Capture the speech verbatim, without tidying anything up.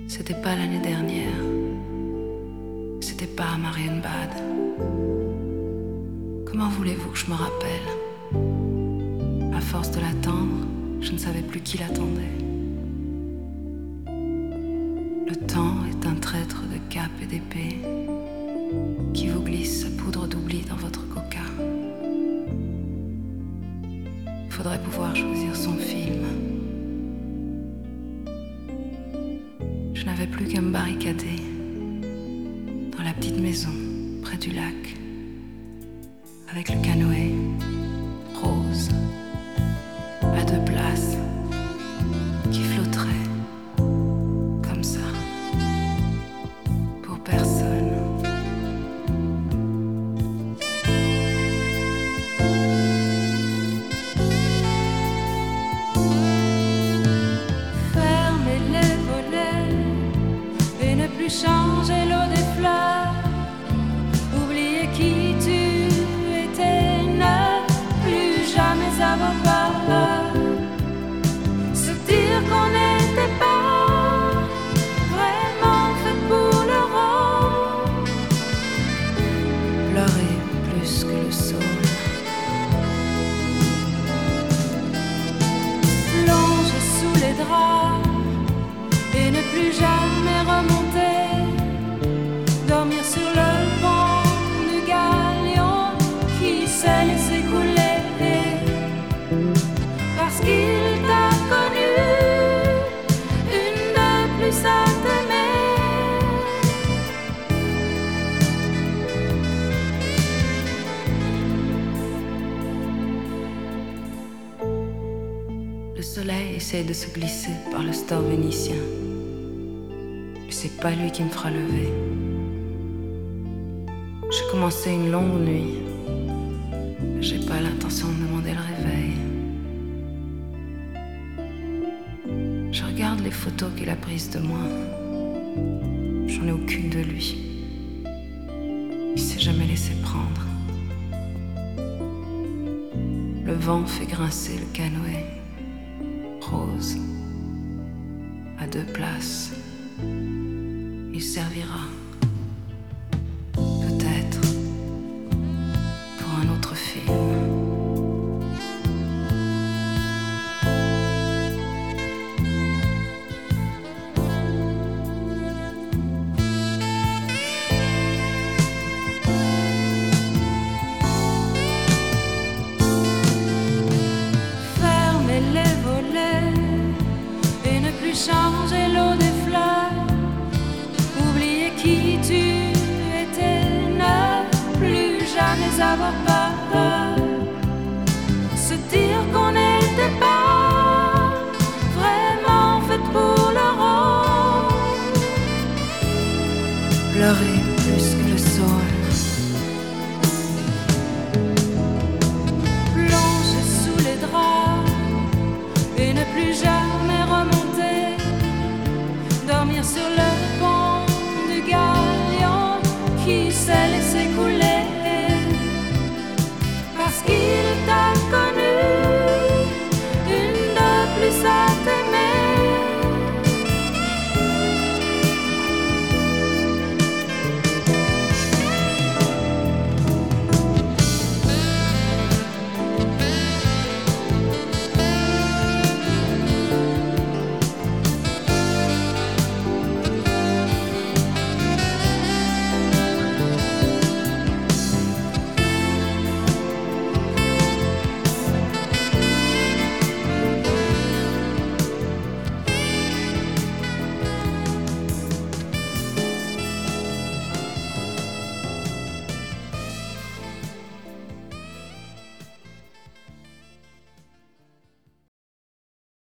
C'était pas l'année dernière. C'était pas à Marienbad. Comment voulez-vous que je me rappelle? À force de l'attendre, je ne savais plus qui l'attendait. Le temps est un traître de cap et d'épée qui vous glisse sa poudre d'oubli dans votre coca. Faudrait pouvoir choisir son film. Je n'avais plus qu'à me barricader dans la petite maison près du lac avec le canoë rose à deux places qui flotterait comme ça pour personne. Fermez les volets et ne plus changer l'eau des fleurs. Oubliez qui tu étais, ne plus jamais avoir peur. Se dire qu'on n'était pas vraiment fait pour le rôle. Pleurer plus que le sol. Plonger sous les draps et ne plus jamais remonter. Dormir sur le pont du galion qui s'est laissé couler. Parce qu'il t'a connu, une de plus à t'aimer. Le soleil essaie de se glisser par le store vénitien. Mais c'est pas lui qui me fera lever. J'ai commencé une longue nuit. J'ai pas l'intention de demander le réveil. Je regarde les photos qu'il a prises de moi. J'en ai aucune de lui. Il s'est jamais laissé prendre. Le vent fait grincer le canoë rose à deux places. Il servira.